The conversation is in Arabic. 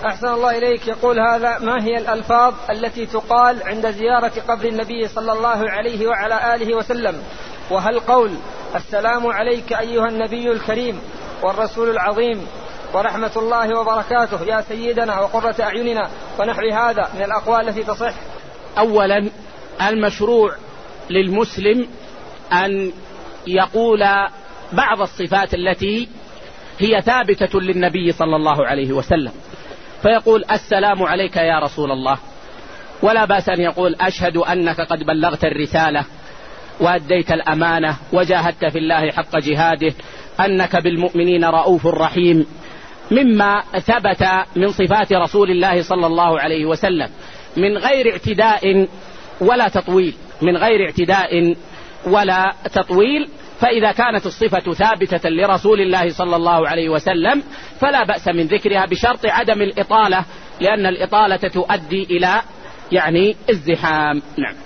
أحسن الله إليك. يقول هذا: ما هي الألفاظ التي تقال عند زيارة قبر النبي صلى الله عليه وعلى آله وسلم؟ وهل قول السلام عليك أيها النبي الكريم والرسول العظيم ورحمة الله وبركاته يا سيدنا وقرة أعيننا ونحو هذا من الأقوال التي تصح؟ أولا، المشروع للمسلم أن يقول بعض الصفات التي هي ثابتة للنبي صلى الله عليه وسلم، فيقول السلام عليك يا رسول الله، ولا بأس أن يقول أشهد أنك قد بلغت الرسالة وأديت الأمانة وجاهدت في الله حق جهاده، أنك بالمؤمنين رؤوف رحيم، مما ثبت من صفات رسول الله صلى الله عليه وسلم من غير اعتداء ولا تطويل، من غير اعتداء ولا تطويل. فإذا كانت الصفة ثابتة لرسول الله صلى الله عليه وسلم فلا بأس من ذكرها بشرط عدم الإطالة، لأن الإطالة تؤدي إلى الزحام. نعم.